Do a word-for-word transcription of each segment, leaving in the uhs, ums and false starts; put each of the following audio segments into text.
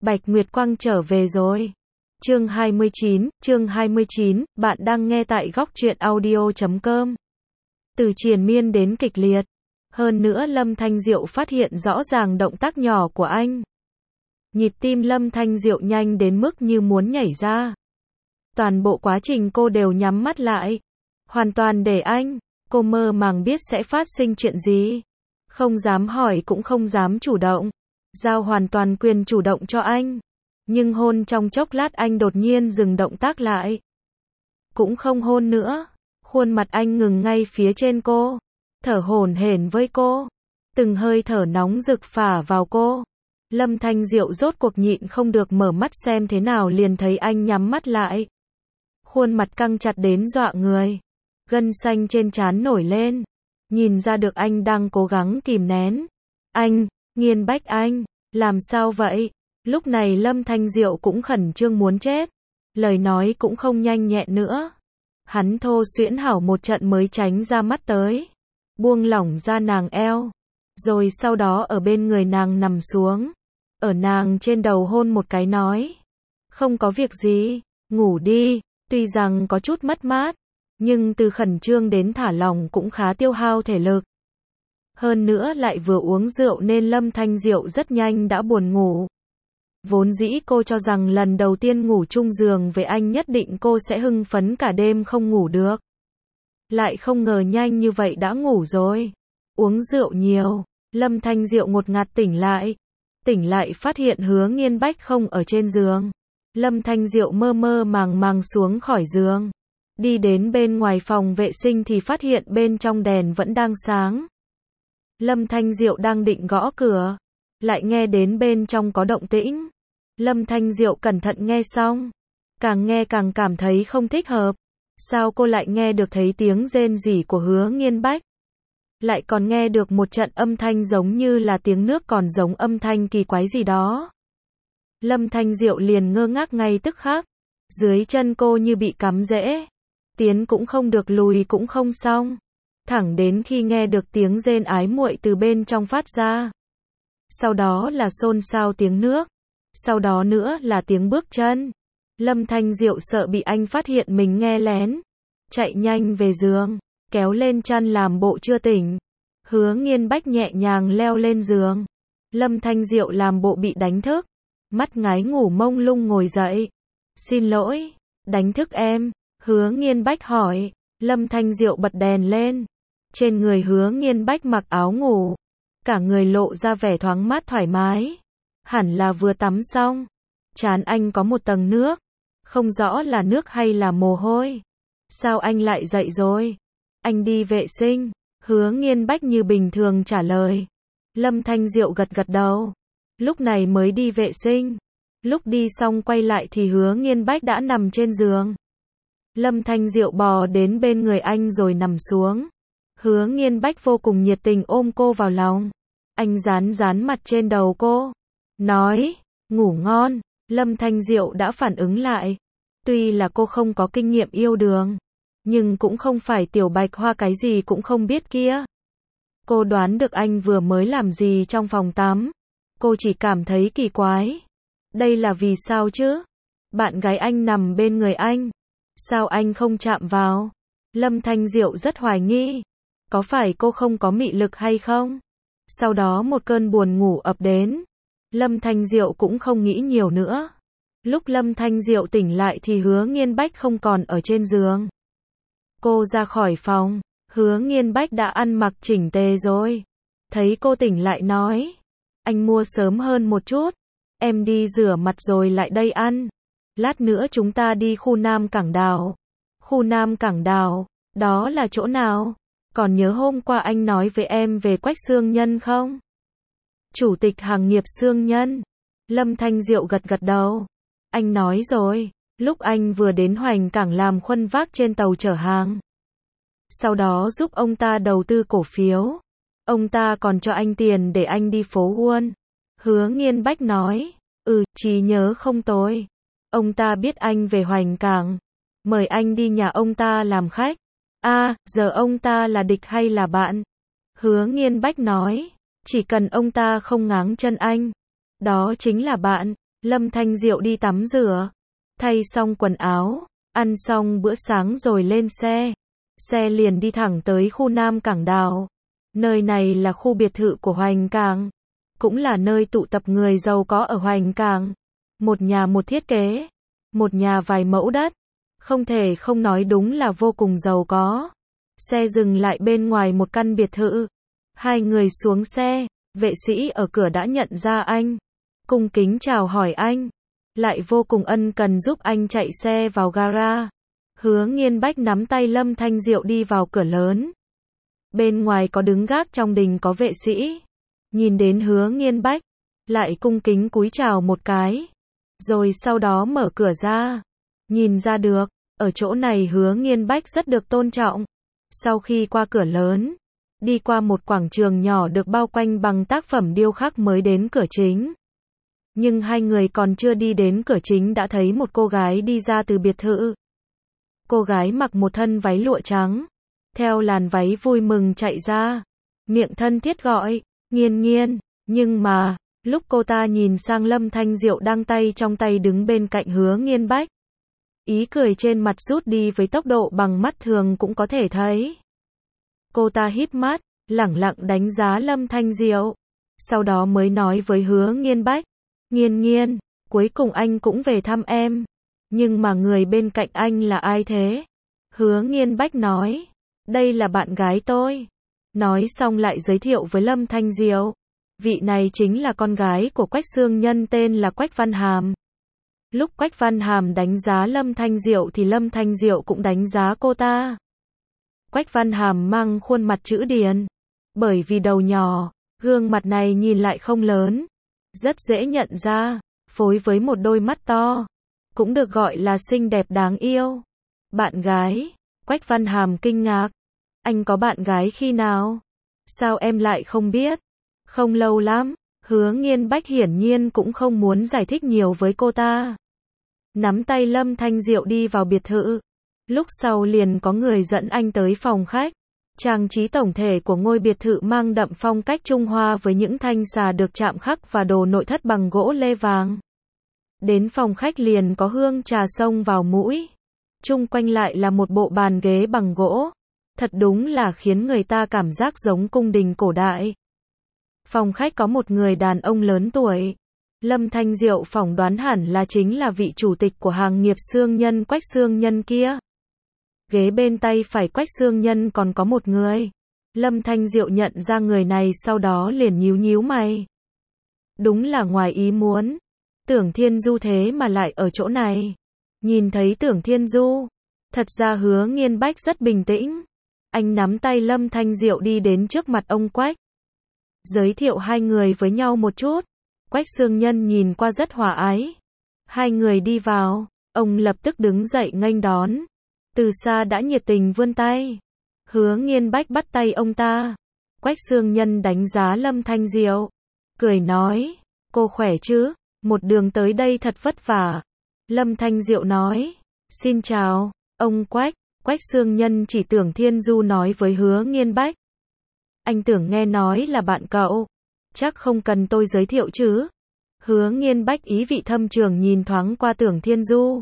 Bạch Nguyệt Quang trở về rồi. Chương hai mươi chín, chương hai mươi chín, bạn đang nghe tại góc truyện audio chấm com. Từ triền miên đến kịch liệt. Hơn nữa Lâm Thanh Diệu phát hiện rõ ràng động tác nhỏ của anh. Nhịp tim Lâm Thanh Diệu nhanh đến mức như muốn nhảy ra. Toàn bộ quá trình cô đều nhắm mắt lại. Hoàn toàn để anh. Cô mơ màng biết sẽ phát sinh chuyện gì. Không dám hỏi cũng không dám chủ động. Giao hoàn toàn quyền chủ động cho anh. Nhưng hôn trong chốc lát anh đột nhiên dừng động tác lại. Cũng không hôn nữa. Khuôn mặt anh ngừng ngay phía trên cô. Thở hổn hển với cô. Từng hơi thở nóng rực phả vào cô. Lâm Thanh Diệu rốt cuộc nhịn không được mở mắt xem thế nào liền thấy anh nhắm mắt lại. Khuôn mặt căng chặt đến dọa người. Gân xanh trên trán nổi lên. Nhìn ra được anh đang cố gắng kìm nén. Anh, Nghiên Bách anh, làm sao vậy? Lúc này Lâm Thanh Diệu cũng khẩn trương muốn chết. Lời nói cũng không nhanh nhẹn nữa. Hắn thô xuyễn hảo một trận mới tránh ra mắt tới. Buông lỏng ra nàng eo. Rồi sau đó ở bên người nàng nằm xuống. Ở nàng trên đầu hôn một cái nói. Không có việc gì, ngủ đi. Tuy rằng có chút mất mát. Nhưng từ khẩn trương đến thả lỏng cũng khá tiêu hao thể lực. Hơn nữa lại vừa uống rượu nên Lâm Thanh Diệu rất nhanh đã buồn ngủ. Vốn dĩ cô cho rằng lần đầu tiên ngủ chung giường với anh nhất định cô sẽ hưng phấn cả đêm không ngủ được. Lại không ngờ nhanh như vậy đã ngủ rồi. Uống rượu nhiều, Lâm Thanh Diệu ngột ngạt tỉnh lại. Tỉnh lại phát hiện Hứa Nghiên Bách không ở trên giường. Lâm Thanh Diệu mơ mơ màng màng xuống khỏi giường. Đi đến bên ngoài phòng vệ sinh thì phát hiện bên trong đèn vẫn đang sáng. Lâm Thanh Diệu đang định gõ cửa. Lại nghe đến bên trong có động tĩnh. Lâm Thanh Diệu cẩn thận nghe xong. Càng nghe càng cảm thấy không thích hợp. Sao cô lại nghe được thấy tiếng rên rỉ của Hứa Nghiên Bách? Lại còn nghe được một trận âm thanh giống như là tiếng nước còn giống âm thanh kỳ quái gì đó. Lâm Thanh Diệu liền ngơ ngác ngay tức khắc. Dưới chân cô như bị cắm rễ. Tiến cũng không được lùi cũng không xong. Thẳng đến khi nghe được tiếng rên ái muội từ bên trong phát ra. Sau đó là xôn xao tiếng nước. Sau đó nữa là tiếng bước chân. Lâm Thanh Diệu sợ bị anh phát hiện mình nghe lén. Chạy nhanh về giường. Kéo lên chăn làm bộ chưa tỉnh. Hứa Nghiên Bách nhẹ nhàng leo lên giường. Lâm Thanh Diệu làm bộ bị đánh thức. Mắt ngái ngủ mông lung ngồi dậy. Xin lỗi, đánh thức em. Hứa Nghiên Bách hỏi. Lâm Thanh Diệu bật đèn lên. Trên người Hứa Nghiên Bách mặc áo ngủ. Cả người lộ ra vẻ thoáng mát thoải mái. Hẳn là vừa tắm xong. Trán anh có một tầng nước. Không rõ là nước hay là mồ hôi. Sao anh lại dậy rồi? Anh đi vệ sinh. Hứa Nghiên Bách như bình thường trả lời. Lâm Thanh Diệu gật gật đầu. Lúc này mới đi vệ sinh. Lúc đi xong quay lại thì Hứa Nghiên Bách đã nằm trên giường. Lâm Thanh Diệu bò đến bên người anh rồi nằm xuống. Hứa Nghiên Bách vô cùng nhiệt tình ôm cô vào lòng. Anh dán dán mặt trên đầu cô. Nói, ngủ ngon. Lâm Thanh Diệu đã phản ứng lại. Tuy là cô không có kinh nghiệm yêu đương. Nhưng cũng không phải tiểu bạch hoa cái gì cũng không biết kia. Cô đoán được anh vừa mới làm gì trong phòng tắm. Cô chỉ cảm thấy kỳ quái. Đây là vì sao chứ? Bạn gái anh nằm bên người anh. Sao anh không chạm vào? Lâm Thanh Diệu rất hoài nghi. Có phải cô không có mị lực hay không? Sau đó một cơn buồn ngủ ập đến. Lâm Thanh Diệu cũng không nghĩ nhiều nữa. Lúc Lâm Thanh Diệu tỉnh lại thì Hứa Nghiên Bách không còn ở trên giường. Cô ra khỏi phòng. Hứa Nghiên Bách đã ăn mặc chỉnh tề rồi. Thấy cô tỉnh lại nói. Anh mua sớm hơn một chút. Em đi rửa mặt rồi lại đây ăn. Lát nữa chúng ta đi khu Nam Cảng Đào. Khu Nam Cảng Đào, đó là chỗ nào? Còn nhớ hôm qua anh nói với em về Quách Xương Nhân không? Chủ tịch hàng nghiệp Xương Nhân. Lâm Thanh Diệu gật gật đầu. Anh nói rồi, lúc anh vừa đến Hoành Cảng làm khuân vác trên tàu chở hàng. Sau đó giúp ông ta đầu tư cổ phiếu. Ông ta còn cho anh tiền để anh đi phố Wall. Hứa Nghiên Bách nói, ừ, trí nhớ không tồi. Ông ta biết anh về Hoành Cảng. Mời anh đi nhà ông ta làm khách. À, giờ ông ta là địch hay là bạn? Hứa Nghiên Bách nói, chỉ cần ông ta không ngáng chân anh. Đó chính là bạn. Lâm Thanh Diệu đi tắm rửa, thay xong quần áo, ăn xong bữa sáng rồi lên xe. Xe liền đi thẳng tới khu Nam Cảng Đào. Nơi này là khu biệt thự của Hoành Cảng, cũng là nơi tụ tập người giàu có ở Hoành Cảng. Một nhà một thiết kế, một nhà vài mẫu đất, không thể không nói đúng là vô cùng giàu có. Xe dừng lại bên ngoài một căn biệt thự. Hai người xuống xe, vệ sĩ ở cửa đã nhận ra anh, cung kính chào hỏi anh, lại vô cùng ân cần giúp anh chạy xe vào gara. Hứa Nghiên Bách nắm tay Lâm Thanh Diệu đi vào cửa lớn. Bên ngoài có đứng gác, trong đình có vệ sĩ. Nhìn đến Hứa Nghiên Bách, lại cung kính cúi chào một cái, rồi sau đó mở cửa ra. Nhìn ra được, ở chỗ này Hứa Nghiên Bách rất được tôn trọng. Sau khi qua cửa lớn, đi qua một quảng trường nhỏ được bao quanh bằng tác phẩm điêu khắc mới đến cửa chính. Nhưng hai người còn chưa đi đến cửa chính đã thấy một cô gái đi ra từ biệt thự. Cô gái mặc một thân váy lụa trắng, theo làn váy vui mừng chạy ra, miệng thân thiết gọi, Nghiên Nghiên, nhưng mà, lúc cô ta nhìn sang Lâm Thanh Diệu đang tay trong tay đứng bên cạnh Hứa Nghiên Bách, ý cười trên mặt rút đi với tốc độ bằng mắt thường cũng có thể thấy. Cô ta híp mắt, lẳng lặng đánh giá Lâm Thanh Diệu, sau đó mới nói với Hứa Nghiên Bách, Nghiên Nghiên, cuối cùng anh cũng về thăm em. Nhưng mà người bên cạnh anh là ai thế? Hứa Nghiên Bách nói, đây là bạn gái tôi. Nói xong lại giới thiệu với Lâm Thanh Diệu, vị này chính là con gái của Quách Xương Nhân, tên là Quách Văn Hàm. Lúc Quách Văn Hàm đánh giá Lâm Thanh Diệu thì Lâm Thanh Diệu cũng đánh giá cô ta. Quách Văn Hàm mang khuôn mặt chữ điền, bởi vì đầu nhỏ, gương mặt này nhìn lại không lớn, rất dễ nhận ra, phối với một đôi mắt to, cũng được gọi là xinh đẹp đáng yêu. Bạn gái? Quách Văn Hàm kinh ngạc. Anh có bạn gái khi nào? Sao em lại không biết? Không lâu lắm. Hứa Nghiên Bách hiển nhiên cũng không muốn giải thích nhiều với cô ta. Nắm tay Lâm Thanh Diệu đi vào biệt thự. Lúc sau liền có người dẫn anh tới phòng khách. Trang trí tổng thể của ngôi biệt thự mang đậm phong cách Trung Hoa với những thanh xà được chạm khắc và đồ nội thất bằng gỗ lê vàng. Đến phòng khách liền có hương trà xông vào mũi. Chung quanh lại là một bộ bàn ghế bằng gỗ. Thật đúng là khiến người ta cảm giác giống cung đình cổ đại. Phòng khách có một người đàn ông lớn tuổi. Lâm Thanh Diệu phỏng đoán hẳn là chính là vị chủ tịch của hàng nghiệp Xương Nhân Quách Xương Nhân kia. Ghế bên tay phải Quách Xương Nhân còn có một người. Lâm Thanh Diệu nhận ra người này sau đó liền nhíu nhíu mày. Đúng là ngoài ý muốn. Tưởng Thiên Du thế mà lại ở chỗ này. Nhìn thấy Tưởng Thiên Du, thật ra Hứa Nghiên Bách rất bình tĩnh. Anh nắm tay Lâm Thanh Diệu đi đến trước mặt ông Quách. Giới thiệu hai người với nhau một chút. Quách Xương Nhân nhìn qua rất hòa ái. Hai người đi vào, ông lập tức đứng dậy nghênh đón. Từ xa đã nhiệt tình vươn tay. Hứa Nghiên Bách bắt tay ông ta. Quách Xương Nhân đánh giá Lâm Thanh Diệu, cười nói, cô khỏe chứ? Một đường tới đây thật vất vả. Lâm Thanh Diệu nói, xin chào, ông Quách. Quách Xương Nhân chỉ Tưởng Thiên Du nói với Hứa Nghiên Bách. Anh Tưởng nghe nói là bạn cậu. Chắc không cần tôi giới thiệu chứ? Hứa Nghiên Bách ý vị thâm trường nhìn thoáng qua Tưởng Thiên Du.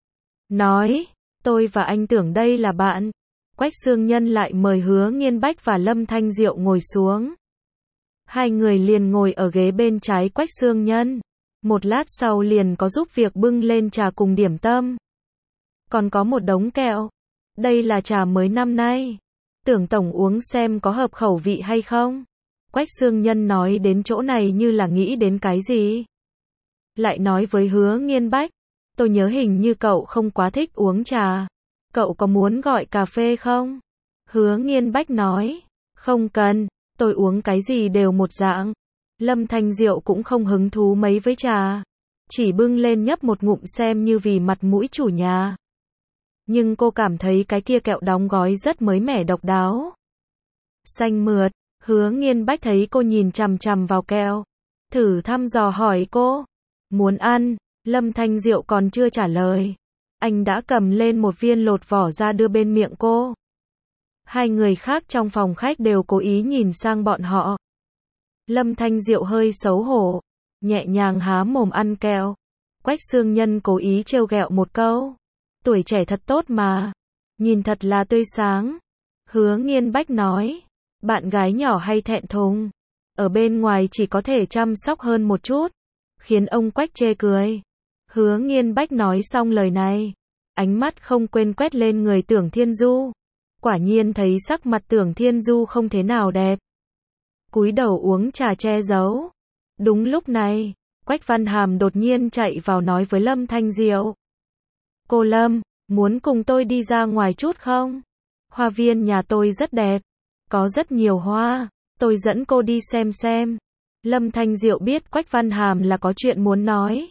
Nói, tôi và anh Tưởng đây là bạn. Quách Xương Nhân lại mời Hứa Nghiên Bách và Lâm Thanh Diệu ngồi xuống. Hai người liền ngồi ở ghế bên trái Quách Xương Nhân. Một lát sau liền có giúp việc bưng lên trà cùng điểm tâm. Còn có một đống kẹo. Đây là trà mới năm nay. Tưởng tổng uống xem có hợp khẩu vị hay không? Quách Xương Nhân nói đến chỗ này như là nghĩ đến cái gì. Lại nói với Hứa Nghiên Bách. Tôi nhớ hình như cậu không quá thích uống trà. Cậu có muốn gọi cà phê không? Hứa Nghiên Bách nói. Không cần, tôi uống cái gì đều một dạng. Lâm Thanh Diệu cũng không hứng thú mấy với trà. Chỉ bưng lên nhấp một ngụm xem như vì mặt mũi chủ nhà. Nhưng cô cảm thấy cái kia kẹo đóng gói rất mới mẻ độc đáo. Xanh mượt. Hứa Nghiên Bách thấy cô nhìn chằm chằm vào kẹo. Thử thăm dò hỏi cô. Muốn ăn? Lâm Thanh Diệu còn chưa trả lời. Anh đã cầm lên một viên lột vỏ ra đưa bên miệng cô. Hai người khác trong phòng khách đều cố ý nhìn sang bọn họ. Lâm Thanh Diệu hơi xấu hổ. Nhẹ nhàng há mồm ăn kẹo. Quách Xương Nhân cố ý trêu ghẹo một câu. Tuổi trẻ thật tốt mà. Nhìn thật là tươi sáng. Hứa Nghiên Bách nói. Bạn gái nhỏ hay thẹn thùng. Ở bên ngoài chỉ có thể chăm sóc hơn một chút. Khiến ông Quách chê cười. Hứa Nghiên Bách nói xong lời này. Ánh mắt không quên quét lên người Tưởng Thiên Du. Quả nhiên thấy sắc mặt Tưởng Thiên Du không thế nào đẹp. Cúi đầu uống trà che giấu. Đúng lúc này, Quách Văn Hàm đột nhiên chạy vào nói với Lâm Thanh Diệu. Cô Lâm, muốn cùng tôi đi ra ngoài chút không? Hoa viên nhà tôi rất đẹp. Có rất nhiều hoa. Tôi dẫn cô đi xem xem. Lâm Thanh Diệu biết Quách Văn Hàm là có chuyện muốn nói.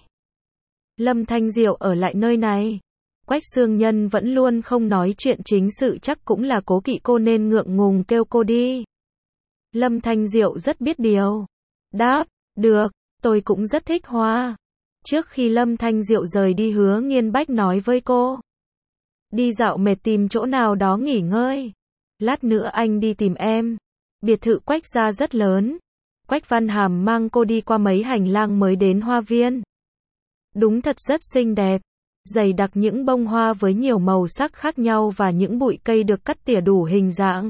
Lâm Thanh Diệu ở lại nơi này. Quách Xương Nhân vẫn luôn không nói chuyện chính sự, chắc cũng là cố kỵ cô nên ngượng ngùng kêu cô đi. Lâm Thanh Diệu rất biết điều. Đáp, được, tôi cũng rất thích hoa. Trước khi Lâm Thanh Diệu rời đi, Hứa Nghiên Bách nói với cô. Đi dạo mệt tìm chỗ nào đó nghỉ ngơi. Lát nữa anh đi tìm em. Biệt thự Quách gia rất lớn. Quách Văn Hàm mang cô đi qua mấy hành lang mới đến hoa viên. Đúng thật rất xinh đẹp. Dày đặc những bông hoa với nhiều màu sắc khác nhau và những bụi cây được cắt tỉa đủ hình dạng.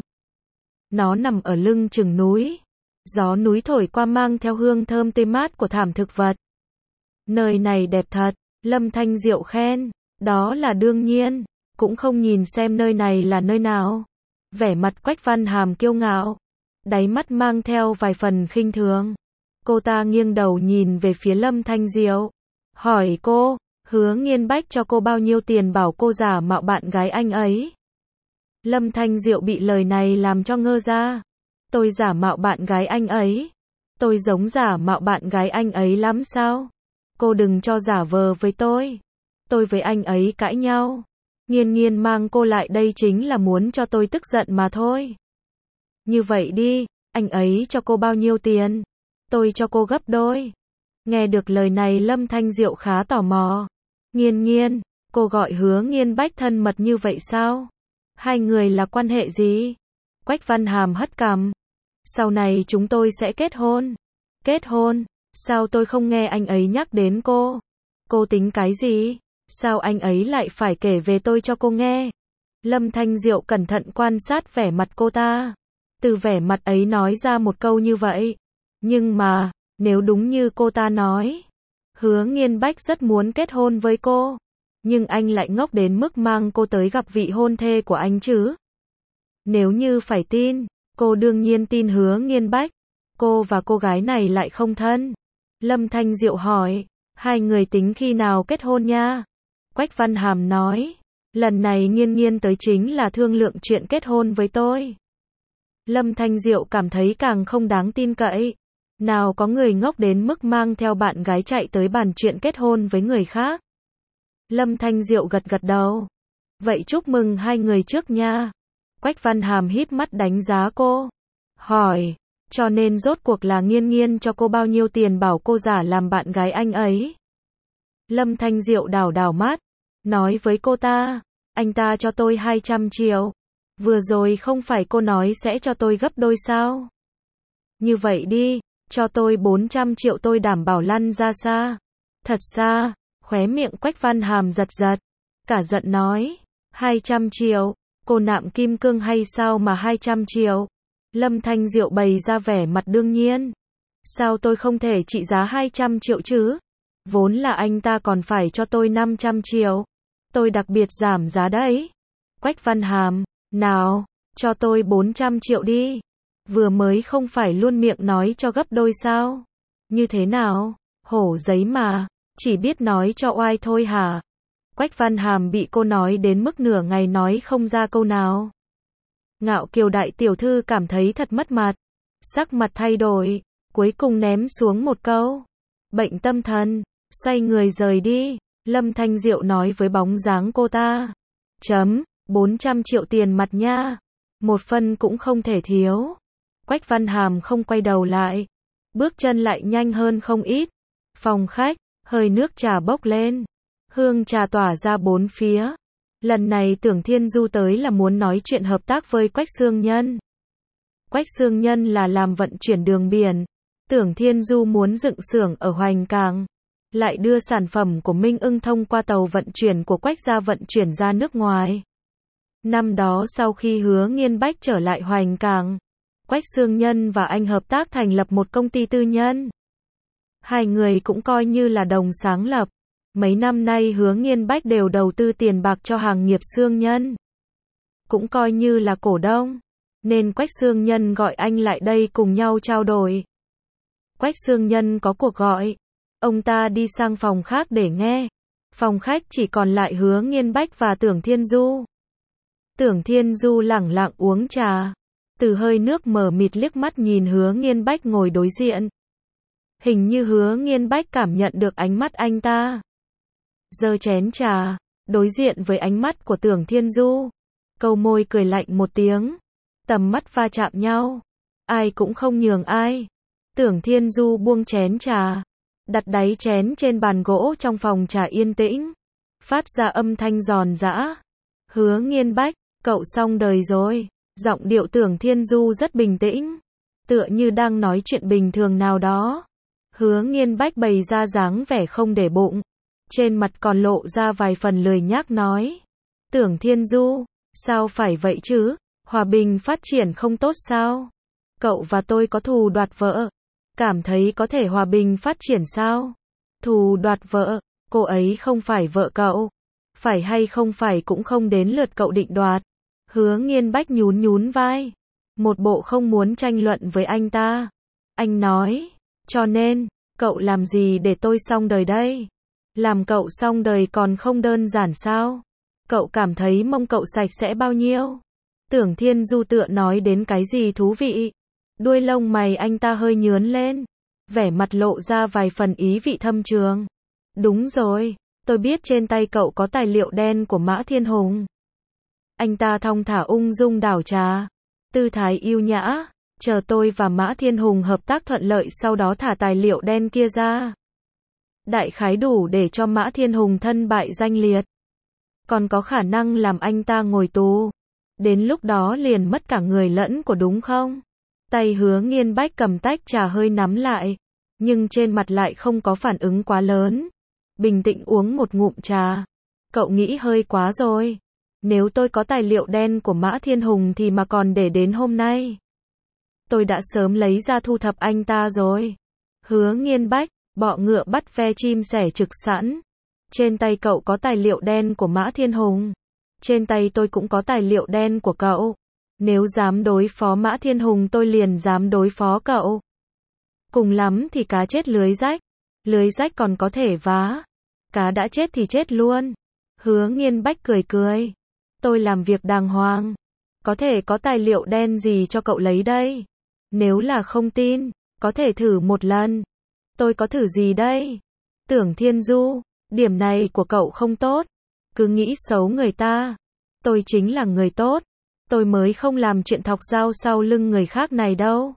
Nó nằm ở lưng chừng núi. Gió núi thổi qua mang theo hương thơm tươi mát của thảm thực vật. Nơi này đẹp thật, Lâm Thanh Diệu khen. Đó là đương nhiên, cũng không nhìn xem nơi này là nơi nào. Vẻ mặt Quách Văn Hàm kiêu ngạo, đáy mắt mang theo vài phần khinh thường. Cô ta nghiêng đầu nhìn về phía Lâm Thanh Diệu. Hỏi cô, Hứa Nghiên Bách cho cô bao nhiêu tiền bảo cô giả mạo bạn gái anh ấy? Lâm Thanh Diệu bị lời này làm cho ngơ ra. Tôi giả mạo bạn gái anh ấy? Tôi giống giả mạo bạn gái anh ấy lắm sao? Cô đừng cho giả vờ với tôi. Tôi với anh ấy cãi nhau. Nghiên Nghiên mang cô lại đây chính là muốn cho tôi tức giận mà thôi. Như vậy đi, anh ấy cho cô bao nhiêu tiền? Tôi cho cô gấp đôi. Nghe được lời này Lâm Thanh Diệu khá tò mò. Nghiên Nghiên, cô gọi Hứa Nghiên Bách thân mật như vậy sao? Hai người là quan hệ gì? Quách Văn Hàm hất cằm. Sau này chúng tôi sẽ kết hôn. Kết hôn? Sao tôi không nghe anh ấy nhắc đến cô? Cô tính cái gì? Sao anh ấy lại phải kể về tôi cho cô nghe? Lâm Thanh Diệu cẩn thận quan sát vẻ mặt cô ta. Từ vẻ mặt ấy nói ra một câu như vậy. Nhưng mà, nếu đúng như cô ta nói, Hứa Nghiên Bách rất muốn kết hôn với cô. Nhưng anh lại ngốc đến mức mang cô tới gặp vị hôn thê của anh chứ? Nếu như phải tin, cô đương nhiên tin Hứa Nghiên Bách. Cô và cô gái này lại không thân. Lâm Thanh Diệu hỏi, hai người tính khi nào kết hôn nha? Quách Văn Hàm nói, lần này Nghiên Nghiên tới chính là thương lượng chuyện kết hôn với tôi. Lâm Thanh Diệu cảm thấy càng không đáng tin cậy. Nào có người ngốc đến mức mang theo bạn gái chạy tới bàn chuyện kết hôn với người khác. Lâm Thanh Diệu gật gật đầu. Vậy chúc mừng hai người trước nha. Quách Văn Hàm híp mắt đánh giá cô. Hỏi, cho nên rốt cuộc là Nghiên Nghiên cho cô bao nhiêu tiền bảo cô giả làm bạn gái anh ấy? Lâm Thanh Diệu đảo đảo mắt, nói với cô ta, anh ta cho tôi hai trăm triệu. Vừa rồi không phải cô nói sẽ cho tôi gấp đôi sao? Như vậy đi, cho tôi bốn trăm triệu tôi đảm bảo lăn ra xa. Thật xa, khóe miệng Quách Văn Hàm giật giật. Cả giận nói, hai trăm triệu, cô nạm kim cương hay sao mà hai trăm triệu? Lâm Thanh Diệu bày ra vẻ mặt đương nhiên. Sao tôi không thể trị giá hai trăm triệu chứ? Vốn là anh ta còn phải cho tôi năm trăm triệu. Tôi đặc biệt giảm giá đấy. Quách Văn Hàm, nào, cho tôi bốn trăm triệu đi. Vừa mới không phải luôn miệng nói cho gấp đôi sao? Như thế nào? Hổ giấy mà, chỉ biết nói cho oai thôi hả? Quách Văn Hàm bị cô nói đến mức nửa ngày nói không ra câu nào. Ngạo Kiều đại tiểu thư cảm thấy thật mất mặt. Sắc mặt thay đổi, cuối cùng ném xuống một câu. Bệnh tâm thần, xoay người rời đi. Lâm Thanh Diệu nói với bóng dáng cô ta. Chấm, bốn trăm triệu tiền mặt nha. Một phân cũng không thể thiếu. Quách Văn Hàm không quay đầu lại. Bước chân lại nhanh hơn không ít. Phòng khách, hơi nước trà bốc lên. Hương trà tỏa ra bốn phía. Lần này Tưởng Thiên Du tới là muốn nói chuyện hợp tác với Quách Xương Nhân. Quách Xương Nhân là làm vận chuyển đường biển. Tưởng Thiên Du muốn dựng xưởng ở Hoành Cảng. lại đưa sản phẩm của Minh Ưng thông qua tàu vận chuyển của Quách gia vận chuyển ra nước ngoài. Năm đó sau khi Hứa Nghiên Bách trở lại Hoành Cảng, Quách Xương Nhân và anh hợp tác thành lập một công ty tư nhân. Hai người cũng coi như là đồng sáng lập. Mấy năm nay Hứa Nghiên Bách đều đầu tư tiền bạc cho hàng nghiệp Xương Nhân. Cũng coi như là cổ đông. Nên Quách Xương Nhân gọi anh lại đây cùng nhau trao đổi. Quách Xương Nhân có cuộc gọi. Ông ta đi sang phòng khác để nghe. Phòng khách chỉ còn lại Hứa Nghiên Bách và Tưởng Thiên Du. Tưởng Thiên Du lẳng lặng uống trà. Từ hơi nước mờ mịt liếc mắt nhìn Hứa Nghiên Bách ngồi đối diện. Hình như Hứa Nghiên Bách cảm nhận được ánh mắt anh ta. Giơ chén trà, đối diện với ánh mắt của Tưởng Thiên Du. Câu môi cười lạnh một tiếng. Tầm mắt va chạm nhau. Ai cũng không nhường ai. Tưởng Thiên Du buông chén trà. Đặt đáy chén trên bàn gỗ trong phòng trà yên tĩnh. Phát ra âm thanh giòn giã. Hứa Nghiên Bách, cậu xong đời rồi. Giọng điệu Tưởng Thiên Du rất bình tĩnh. Tựa như đang nói chuyện bình thường nào đó. Hứa Nghiên Bách bày ra dáng vẻ không để bụng. Trên mặt còn lộ ra vài phần lười nhác nói. Tưởng Thiên Du, sao phải vậy chứ? Hòa bình phát triển không tốt sao? Cậu và tôi có thù đoạt vợ. Cảm thấy có thể hòa bình phát triển sao? Thù đoạt vợ, cô ấy không phải vợ cậu. Phải hay không phải cũng không đến lượt cậu định đoạt. Hứa Nghiên Bách nhún nhún vai. Một bộ không muốn tranh luận với anh ta. Anh nói, cho nên, cậu làm gì để tôi xong đời đây? Làm cậu xong đời còn không đơn giản sao? Cậu cảm thấy mông cậu sạch sẽ bao nhiêu? Tưởng Thiên Du tựa nói đến cái gì thú vị. Đuôi lông mày anh ta hơi nhướn lên. Vẻ mặt lộ ra vài phần ý vị thâm trường. Đúng rồi, tôi biết trên tay cậu có tài liệu đen của Mã Thiên Hùng. Anh ta thong thả ung dung đảo trà. Tư thái yêu nhã. Chờ tôi và Mã Thiên Hùng hợp tác thuận lợi sau đó thả tài liệu đen kia ra. Đại khái đủ để cho Mã Thiên Hùng thân bại danh liệt. Còn có khả năng làm anh ta ngồi tù. Đến lúc đó liền mất cả người lẫn của đúng không? Tay Hứa Nghiên Bách cầm tách trà hơi nắm lại. Nhưng trên mặt lại không có phản ứng quá lớn. Bình tĩnh uống một ngụm trà. Cậu nghĩ hơi quá rồi. Nếu tôi có tài liệu đen của Mã Thiên Hùng thì mà còn để đến hôm nay. Tôi đã sớm lấy ra thu thập anh ta rồi. Hứa Nghiên Bách, bọ ngựa bắt ve chim sẻ trực sẵn. Trên tay cậu có tài liệu đen của Mã Thiên Hùng. Trên tay tôi cũng có tài liệu đen của cậu. Nếu dám đối phó Mã Thiên Hùng tôi liền dám đối phó cậu. Cùng lắm thì cá chết lưới rách. Lưới rách còn có thể vá. Cá đã chết thì chết luôn. Hứa Nghiên Bách cười cười. Tôi làm việc đàng hoàng. Có thể có tài liệu đen gì cho cậu lấy đây? Nếu là không tin, có thể thử một lần. Tôi có thử gì đây? Tưởng Thiên Du, điểm này của cậu không tốt. Cứ nghĩ xấu người ta. Tôi chính là người tốt. Tôi mới không làm chuyện thọc dao sau lưng người khác này đâu.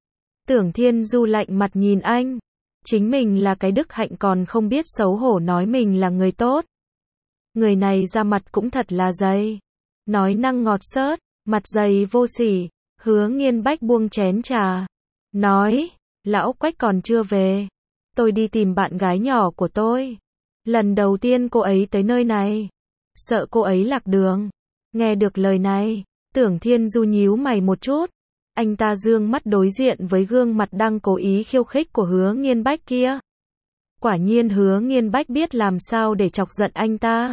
Tưởng Thiên Du lạnh mặt nhìn anh. Chính mình là cái đức hạnh còn không biết xấu hổ nói mình là người tốt. Người này ra mặt cũng thật là dày. Nói năng ngọt xớt, mặt dày vô sỉ. Hứa Nghiên Bách buông chén trà. Nói, lão Quách còn chưa về. Tôi đi tìm bạn gái nhỏ của tôi. Lần đầu tiên cô ấy tới nơi này. Sợ cô ấy lạc đường. Nghe được lời này, Tưởng Thiên Du nhíu mày một chút. Anh ta dương mắt đối diện với gương mặt đang cố ý khiêu khích của Hứa Nghiên Bách kia. Quả nhiên Hứa Nghiên Bách biết làm sao để chọc giận anh ta.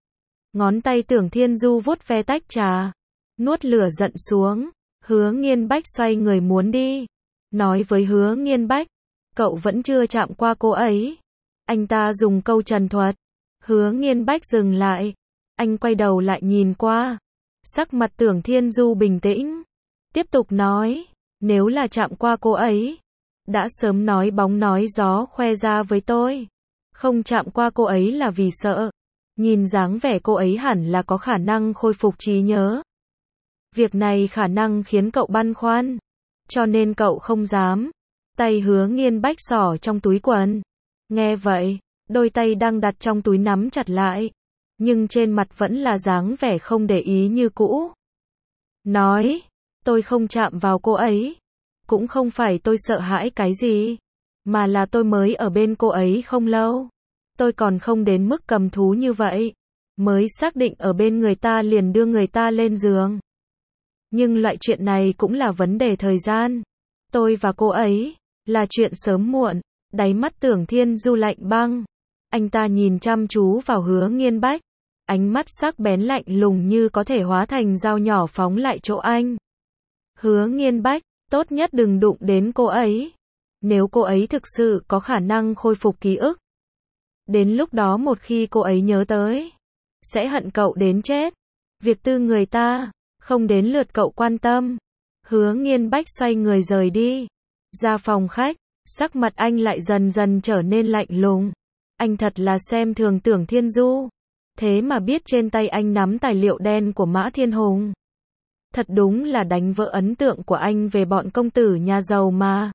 Ngón tay Tưởng Thiên Du vuốt ve tách trà. Nuốt lửa giận xuống. Hứa Nghiên Bách xoay người muốn đi. Nói với Hứa Nghiên Bách. Cậu vẫn chưa chạm qua cô ấy. Anh ta dùng câu trần thuật. Hứa Nghiên Bách dừng lại. Anh quay đầu lại nhìn qua. Sắc mặt Tưởng Thiên Du bình tĩnh. Tiếp tục nói. Nếu là chạm qua cô ấy. Đã sớm nói bóng nói gió khoe ra với tôi. Không chạm qua cô ấy là vì sợ. Nhìn dáng vẻ cô ấy hẳn là có khả năng khôi phục trí nhớ. Việc này khả năng khiến cậu băn khoăn. Cho nên cậu không dám. Tay Hứa Nghiên Bách xỏ trong túi quần. Nghe vậy, đôi tay đang đặt trong túi nắm chặt lại. Nhưng trên mặt vẫn là dáng vẻ không để ý như cũ. Nói, tôi không chạm vào cô ấy. Cũng không phải tôi sợ hãi cái gì. Mà là tôi mới ở bên cô ấy không lâu. Tôi còn không đến mức cầm thú như vậy. Mới xác định ở bên người ta liền đưa người ta lên giường. Nhưng loại chuyện này cũng là vấn đề thời gian. Tôi và cô ấy, là chuyện sớm muộn. Đáy mắt Tưởng Thiên Du lạnh băng. Anh ta nhìn chăm chú vào Hứa Nghiên Bách. Ánh mắt sắc bén lạnh lùng như có thể hóa thành dao nhỏ phóng lại chỗ anh. Hứa Nghiên Bách, tốt nhất đừng đụng đến cô ấy. Nếu cô ấy thực sự có khả năng khôi phục ký ức. Đến lúc đó một khi cô ấy nhớ tới, sẽ hận cậu đến chết. Việc tư người ta, không đến lượt cậu quan tâm. Hứa Nghiên Bách xoay người rời đi. Ra phòng khách, sắc mặt anh lại dần dần trở nên lạnh lùng. Anh thật là xem thường Tưởng Thiên Du. Thế mà biết trên tay anh nắm tài liệu đen của Mã Thiên Hùng. Thật đúng là đánh vỡ ấn tượng của anh về bọn công tử nhà giàu mà.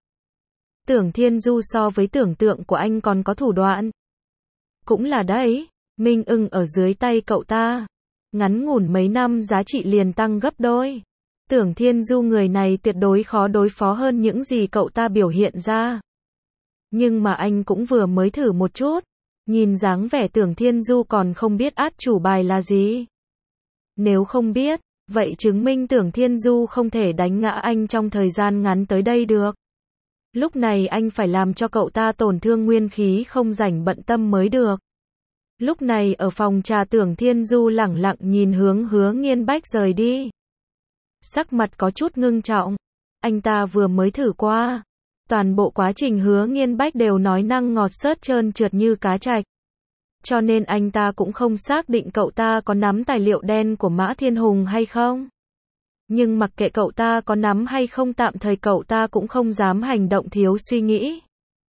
Tưởng Thiên Du so với tưởng tượng của anh còn có thủ đoạn. Cũng là đấy, Minh Ưng ở dưới tay cậu ta. Ngắn ngủn mấy năm giá trị liền tăng gấp đôi. Tưởng Thiên Du người này tuyệt đối khó đối phó hơn những gì cậu ta biểu hiện ra. Nhưng mà anh cũng vừa mới thử một chút. Nhìn dáng vẻ Tưởng Thiên Du còn không biết át chủ bài là gì. Nếu không biết, vậy chứng minh Tưởng Thiên Du không thể đánh ngã anh trong thời gian ngắn tới đây được. Lúc này anh phải làm cho cậu ta tổn thương nguyên khí không rảnh bận tâm mới được. Lúc này ở phòng trà Tưởng Thiên Du lẳng lặng nhìn hướng Hứa Nghiên Bách rời đi. Sắc mặt có chút ngưng trọng. Anh ta vừa mới thử qua. Toàn bộ quá trình Hứa Nghiên Bách đều nói năng ngọt xớt trơn trượt như cá trạch. Cho nên anh ta cũng không xác định cậu ta có nắm tài liệu đen của Mã Thiên Hùng hay không. Nhưng mặc kệ cậu ta có nắm hay không tạm thời cậu ta cũng không dám hành động thiếu suy nghĩ.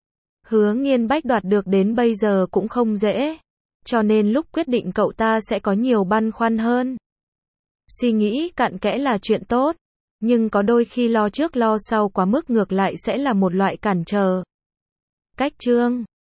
Hứa Nghiên Bách đoạt được đến bây giờ cũng không dễ. Cho nên lúc quyết định cậu ta sẽ có nhiều băn khoăn hơn. Suy nghĩ cặn kẽ là chuyện tốt. Nhưng có đôi khi lo trước lo sau quá mức ngược lại sẽ là một loại cản trở. Cách chương